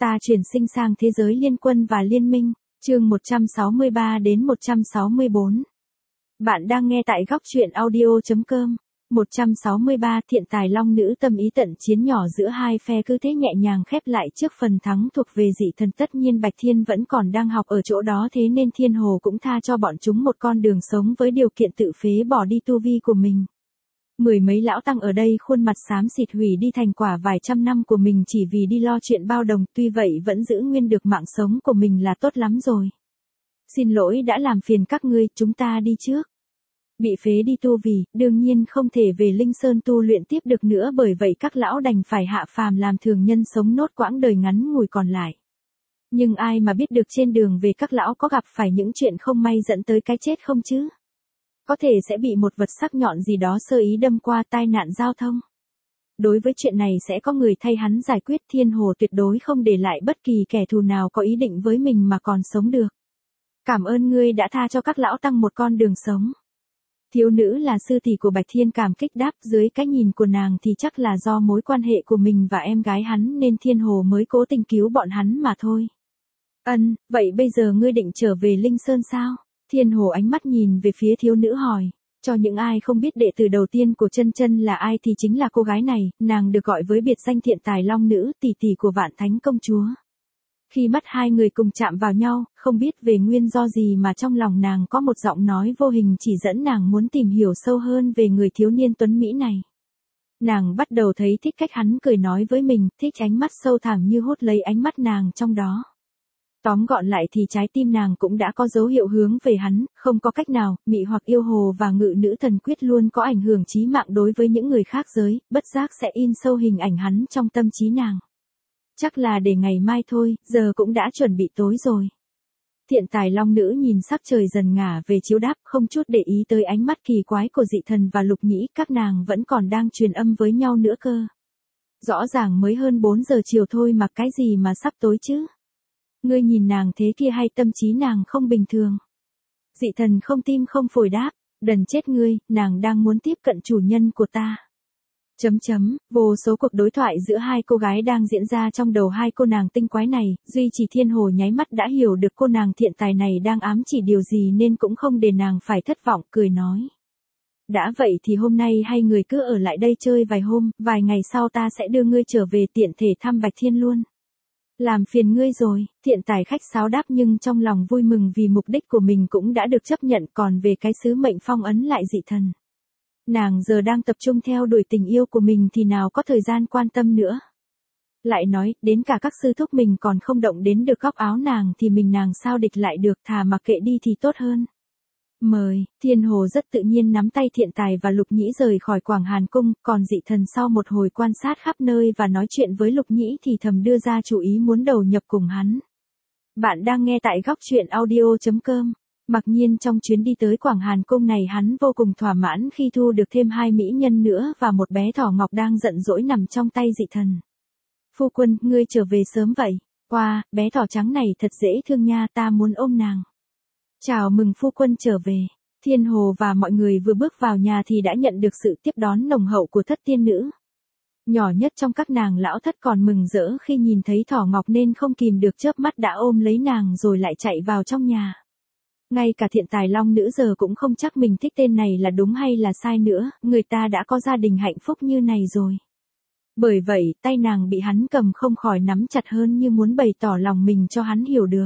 Ta chuyển sinh sang thế giới liên quân và liên minh, chương 163 đến 164. Bạn đang nghe tại góc truyện audio.com. 163 Thiện tài long nữ tâm ý tận chiến nhỏ giữa hai phe cứ thế nhẹ nhàng khép lại trước phần thắng thuộc về dị thần. Tất nhiên Bạch Thiên vẫn còn đang học ở chỗ đó, thế nên Thiên Hồ cũng tha cho bọn chúng một con đường sống với điều kiện tự phế bỏ đi tu vi của mình. Mười mấy lão tăng ở đây khuôn mặt xám xịt hủy đi thành quả vài trăm năm của mình chỉ vì đi lo chuyện bao đồng, tuy vậy vẫn giữ nguyên được mạng sống của mình là tốt lắm rồi. Xin lỗi đã làm phiền các ngươi, chúng ta đi trước. Bị phế đi tu vi, đương nhiên không thể về Linh Sơn tu luyện tiếp được nữa, bởi vậy các lão đành phải hạ phàm làm thường nhân sống nốt quãng đời ngắn ngủi còn lại. Nhưng ai mà biết được trên đường về các lão có gặp phải những chuyện không may dẫn tới cái chết không chứ? Có thể sẽ bị một vật sắc nhọn gì đó sơ ý đâm qua, tai nạn giao thông. Đối với chuyện này sẽ có người thay hắn giải quyết. Thiên Hồ tuyệt đối không để lại bất kỳ kẻ thù nào có ý định với mình mà còn sống được. Cảm ơn ngươi đã tha cho các lão tăng một con đường sống. Thiếu nữ là sư tỷ của Bạch Thiên cảm kích đáp, dưới cái nhìn của nàng thì chắc là do mối quan hệ của mình và em gái hắn nên Thiên Hồ mới cố tình cứu bọn hắn mà thôi. Vậy bây giờ ngươi định trở về Linh Sơn sao? Thiên Hồ ánh mắt nhìn về phía thiếu nữ hỏi. Cho những ai không biết, đệ tử đầu tiên của chân chân là ai thì chính là cô gái này, nàng được gọi với biệt danh Thiện tài long nữ, tỷ tỷ của Vạn Thánh công chúa. Khi mắt hai người cùng chạm vào nhau, không biết về nguyên do gì mà trong lòng nàng có một giọng nói vô hình chỉ dẫn nàng muốn tìm hiểu sâu hơn về người thiếu niên tuấn Mỹ này. Nàng bắt đầu thấy thích cách hắn cười nói với mình, thích ánh mắt sâu thẳm như hút lấy ánh mắt nàng trong đó. Tóm gọn lại thì trái tim nàng cũng đã có dấu hiệu hướng về hắn, không có cách nào, mị hoặc yêu hồ và ngự nữ thần quyết luôn có ảnh hưởng chí mạng đối với những người khác giới, bất giác sẽ in sâu hình ảnh hắn trong tâm trí nàng. Chắc là để ngày mai thôi, giờ cũng đã chuẩn bị tối rồi. Thiện tài long nữ nhìn sắc trời dần ngả về chiếu đáp, không chút để ý tới ánh mắt kỳ quái của dị thần và Lục Nhĩ, các nàng vẫn còn đang truyền âm với nhau nữa cơ. Rõ ràng mới hơn 4 giờ chiều thôi mà cái gì mà sắp tối chứ? Ngươi nhìn nàng thế kia hay tâm trí nàng không bình thường? Dị thần không tim không phổi đáp, đần chết ngươi, nàng đang muốn tiếp cận chủ nhân của ta. Vô số cuộc đối thoại giữa hai cô gái đang diễn ra trong đầu hai cô nàng tinh quái này, duy chỉ Thiên Hồ nháy mắt đã hiểu được cô nàng thiện tài này đang ám chỉ điều gì nên cũng không để nàng phải thất vọng, cười nói. Đã vậy thì hôm nay hai người cứ ở lại đây chơi vài hôm, vài ngày sau ta sẽ đưa ngươi trở về tiện thể thăm Bạch Thiên luôn. Làm phiền ngươi rồi, thiện tài khách sáo đáp nhưng trong lòng vui mừng vì mục đích của mình cũng đã được chấp nhận, còn về cái sứ mệnh phong ấn lại dị thần. Nàng giờ đang tập trung theo đuổi tình yêu của mình thì nào có thời gian quan tâm nữa. Lại nói, đến cả các sư thúc mình còn không động đến được góc áo nàng thì nàng sao địch lại được, thà mặc kệ đi thì tốt hơn. Mời, Thiên Hồ rất tự nhiên nắm tay Thiện tài và Lục Nhĩ rời khỏi Quảng Hàn Cung, còn dị thần sau một hồi quan sát khắp nơi và nói chuyện với Lục Nhĩ thì thầm đưa ra chủ ý muốn đầu nhập cùng hắn. Bạn đang nghe tại góc truyện audio.com. Mặc nhiên trong chuyến đi tới Quảng Hàn Cung này hắn vô cùng thỏa mãn khi thu được thêm 2 mỹ nhân nữa và một bé thỏ ngọc đang giận dỗi nằm trong tay dị thần. Phu quân, ngươi trở về sớm vậy. Wow, bé thỏ trắng này thật dễ thương nha, ta muốn ôm nàng. Chào mừng phu quân trở về. Thiên Hồ và mọi người vừa bước vào nhà thì đã nhận được sự tiếp đón nồng hậu của thất tiên nữ. Nhỏ nhất trong các nàng lão thất còn mừng rỡ khi nhìn thấy thỏ ngọc nên không kìm được chớp mắt đã ôm lấy nàng rồi lại chạy vào trong nhà. Ngay cả thiện tài long nữ giờ cũng không chắc mình thích tên này là đúng hay là sai nữa, người ta đã có gia đình hạnh phúc như này rồi. Bởi vậy, tay nàng bị hắn cầm không khỏi nắm chặt hơn như muốn bày tỏ lòng mình cho hắn hiểu được.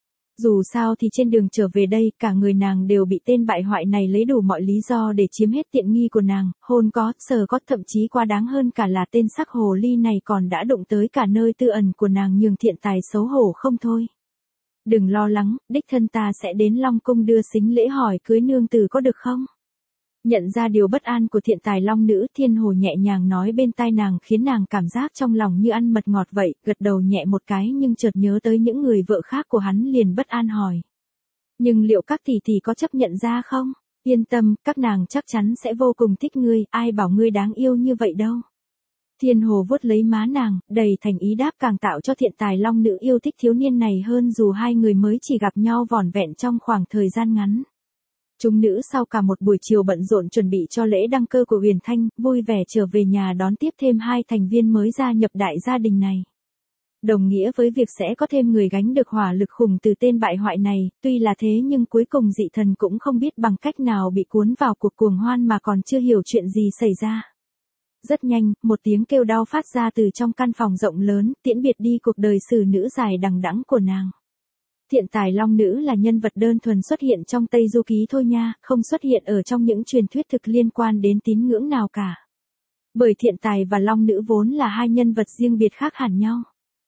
Dù sao thì trên đường trở về đây, cả người nàng đều bị tên bại hoại này lấy đủ mọi lý do để chiếm hết tiện nghi của nàng, hôn có, sờ có, thậm chí quá đáng hơn cả là tên sắc hồ ly này còn đã đụng tới cả nơi tư ẩn của nàng, nhường thiện tài xấu hổ không thôi. Đừng lo lắng, đích thân ta sẽ đến Long Cung đưa sính lễ hỏi cưới nương tử có được không? Nhận ra điều bất an của thiện tài long nữ, Thiên Hồ nhẹ nhàng nói bên tai nàng khiến nàng cảm giác trong lòng như ăn mật ngọt vậy, gật đầu nhẹ một cái nhưng chợt nhớ tới những người vợ khác của hắn liền bất an hỏi. Nhưng liệu các tỷ tỷ có chấp nhận ra không? Yên tâm, các nàng chắc chắn sẽ vô cùng thích ngươi, ai bảo ngươi đáng yêu như vậy đâu. Thiên Hồ vuốt lấy má nàng, đầy thành ý đáp, càng tạo cho thiện tài long nữ yêu thích thiếu niên này hơn dù hai người mới chỉ gặp nhau vỏn vẹn trong khoảng thời gian ngắn. Chúng nữ sau cả một buổi chiều bận rộn chuẩn bị cho lễ đăng cơ của Huyền Thanh, vui vẻ trở về nhà đón tiếp thêm 2 thành viên mới gia nhập đại gia đình này. đồng nghĩa với việc sẽ có thêm người gánh được hỏa lực khủng từ tên bại hoại này, tuy là thế nhưng cuối cùng dị thần cũng không biết bằng cách nào bị cuốn vào cuộc cuồng hoan mà còn chưa hiểu chuyện gì xảy ra. Rất nhanh, một tiếng kêu đau phát ra từ trong căn phòng rộng lớn, tiễn biệt đi cuộc đời xử nữ dài đằng đẵng của nàng. Thiện tài long nữ là nhân vật đơn thuần xuất hiện trong Tây Du Ký thôi nha, không xuất hiện ở trong những truyền thuyết thực liên quan đến tín ngưỡng nào cả. Bởi thiện tài và long nữ vốn là hai nhân vật riêng biệt khác hẳn nhau.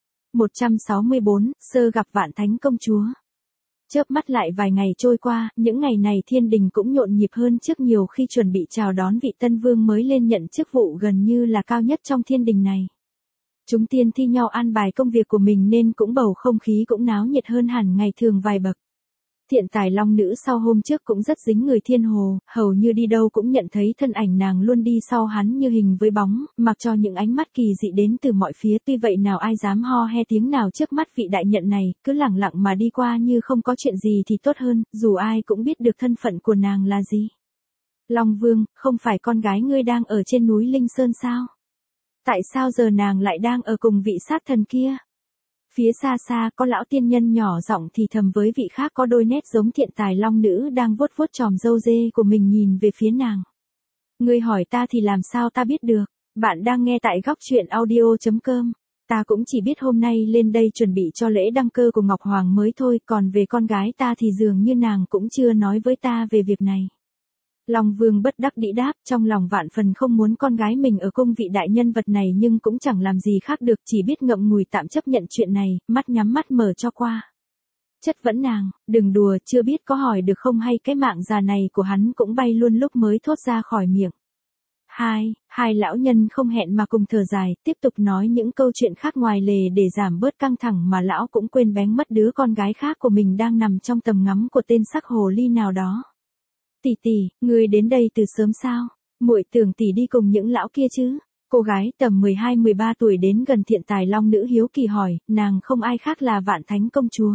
164, sơ gặp Vạn Thánh công chúa. Chớp mắt lại vài ngày trôi qua, những ngày này thiên đình cũng nhộn nhịp hơn trước nhiều khi chuẩn bị chào đón vị tân vương mới lên nhận chức vụ gần như là cao nhất trong thiên đình này. Chúng tiên thi nhau an bài công việc của mình nên cũng bầu không khí cũng náo nhiệt hơn hẳn ngày thường vài bậc. Thiện tài long nữ sau hôm trước cũng rất dính người thiên hồ, hầu như đi đâu cũng nhận thấy thân ảnh nàng luôn đi sau hắn như hình với bóng, mặc cho những ánh mắt kỳ dị đến từ mọi phía. Tuy vậy nào ai dám ho he tiếng nào trước mắt vị đại nhận này, cứ lẳng lặng mà đi qua như không có chuyện gì thì tốt hơn, dù ai cũng biết được thân phận của nàng là gì. Long Vương, không phải con gái ngươi đang ở trên núi Linh Sơn sao? Tại sao giờ nàng lại đang ở cùng vị sát thần kia? Phía xa xa có lão tiên nhân nhỏ giọng thì thầm với vị khác có đôi nét giống thiện tài long nữ đang vuốt vuốt chòm râu dê của mình nhìn về phía nàng. Ngươi hỏi ta thì làm sao ta biết được, bạn đang nghe tại góc truyện audio.com. Ta cũng chỉ biết hôm nay lên đây chuẩn bị cho lễ đăng cơ của Ngọc Hoàng mới thôi, còn về con gái ta thì dường như nàng cũng chưa nói với ta về việc này. Long Vương bất đắc dĩ đáp, trong lòng vạn phần không muốn con gái mình ở cung vị đại nhân vật này nhưng cũng chẳng làm gì khác được, chỉ biết ngậm ngùi tạm chấp nhận chuyện này, mắt nhắm mắt mở cho qua. Chất vấn nàng, đừng đùa, chưa biết có hỏi được không hay cái mạng già này của hắn cũng bay luôn lúc mới thốt ra khỏi miệng. Hai lão nhân không hẹn mà cùng thở dài, tiếp tục nói những câu chuyện khác ngoài lề để giảm bớt căng thẳng mà lão cũng quên bén mất đứa con gái khác của mình đang nằm trong tầm ngắm của tên sắc hồ ly nào đó. Tỷ, ngươi đến đây từ sớm sao? Muội tưởng tỷ đi cùng những lão kia chứ? Cô gái tầm 12-13 tuổi đến gần thiện tài long nữ hiếu kỳ hỏi, nàng không ai khác là Vạn Thánh công chúa.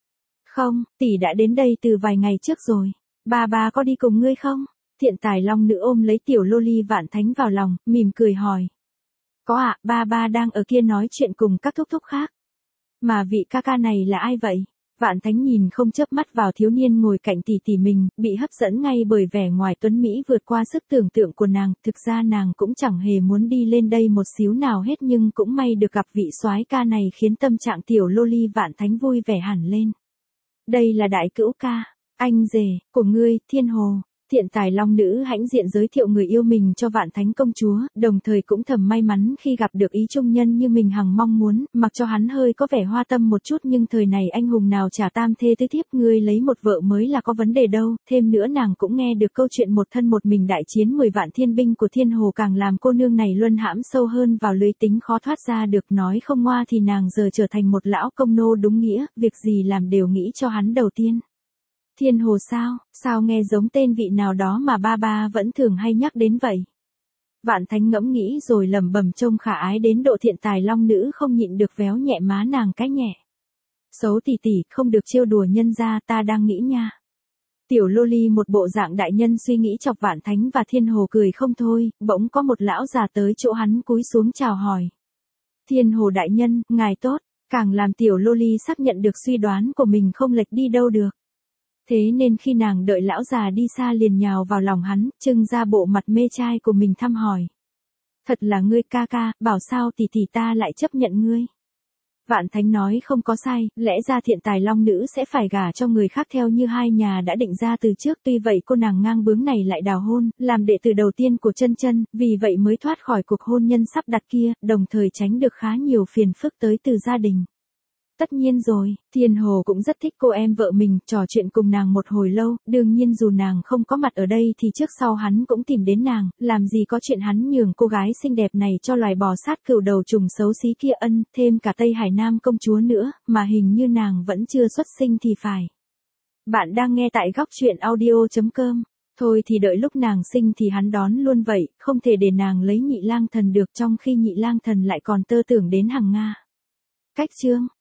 Không, tỷ đã đến đây từ vài ngày trước rồi. Bà có đi cùng ngươi không? Thiện tài long nữ ôm lấy tiểu lô ly Vạn Thánh vào lòng, mỉm cười hỏi. Có ạ, ba đang ở kia nói chuyện cùng các thúc thúc khác. Mà vị ca ca này là ai vậy? Vạn Thánh nhìn không chớp mắt vào thiếu niên ngồi cạnh tỷ mình, bị hấp dẫn ngay bởi vẻ ngoài tuấn mỹ vượt qua sức tưởng tượng của nàng. Thực ra nàng cũng chẳng hề muốn đi lên đây một xíu nào hết nhưng cũng may được gặp vị soái ca này khiến tâm trạng tiểu lô ly Vạn Thánh vui vẻ hẳn lên. Đây là đại cữu ca, anh rể của ngươi, Thiên Hồ. Thiện tài long nữ hãnh diện giới thiệu người yêu mình cho Vạn Thánh công chúa, đồng thời cũng thầm may mắn khi gặp được ý trung nhân như mình hằng mong muốn, mặc cho hắn hơi có vẻ hoa tâm một chút nhưng thời này anh hùng nào trả tam thê tứ thiếp, ngươi lấy một vợ mới là có vấn đề đâu. Thêm nữa nàng cũng nghe được câu chuyện một thân một mình đại chiến 10 vạn thiên binh của Thiên Hồ, càng làm cô nương này luân hãm sâu hơn vào lưới tính khó thoát ra được. Nói không ngoa thì nàng giờ trở thành một lão công nô đúng nghĩa, việc gì làm đều nghĩ cho hắn đầu tiên. Thiên Hồ sao nghe giống tên vị nào đó mà ba vẫn thường hay nhắc đến vậy. Vạn Thánh ngẫm nghĩ rồi lẩm bẩm trông khả ái đến độ thiện tài long nữ không nhịn được véo nhẹ má nàng cái nhẹ. Xấu tỷ, không được trêu đùa nhân gia, ta đang nghĩ nha. Tiểu lô ly một bộ dạng đại nhân suy nghĩ chọc Vạn Thánh và Thiên Hồ cười không thôi, bỗng có một lão già tới chỗ hắn cúi xuống chào hỏi. Thiên Hồ đại nhân, ngài tốt, càng làm tiểu lô ly xác nhận được suy đoán của mình không lệch đi đâu được. Thế nên khi nàng đợi lão già đi xa liền nhào vào lòng hắn, trưng ra bộ mặt mê trai của mình thăm hỏi. Thật là ngươi ca ca, bảo sao tỷ ta lại chấp nhận ngươi. Vạn Thánh nói không có sai, lẽ ra thiện tài long nữ sẽ phải gả cho người khác theo như hai nhà đã định ra từ trước, tuy vậy cô nàng ngang bướng này lại đào hôn, làm đệ tử đầu tiên của chân, vì vậy mới thoát khỏi cuộc hôn nhân sắp đặt kia, đồng thời tránh được khá nhiều phiền phức tới từ gia đình. Tất nhiên rồi, Thiên Hồ cũng rất thích cô em vợ mình, trò chuyện cùng nàng một hồi lâu, đương nhiên dù nàng không có mặt ở đây thì trước sau hắn cũng tìm đến nàng, làm gì có chuyện hắn nhường cô gái xinh đẹp này cho loài bò sát cừu đầu trùng xấu xí kia thêm cả Tây Hải Nam công chúa nữa, mà hình như nàng vẫn chưa xuất sinh thì phải. Bạn đang nghe tại góc truyện audio.com. Thôi thì đợi lúc nàng sinh thì hắn đón luôn vậy, không thể để nàng lấy Nhị Lang Thần được trong khi Nhị Lang Thần lại còn tơ tưởng đến Hằng Nga. Cách chương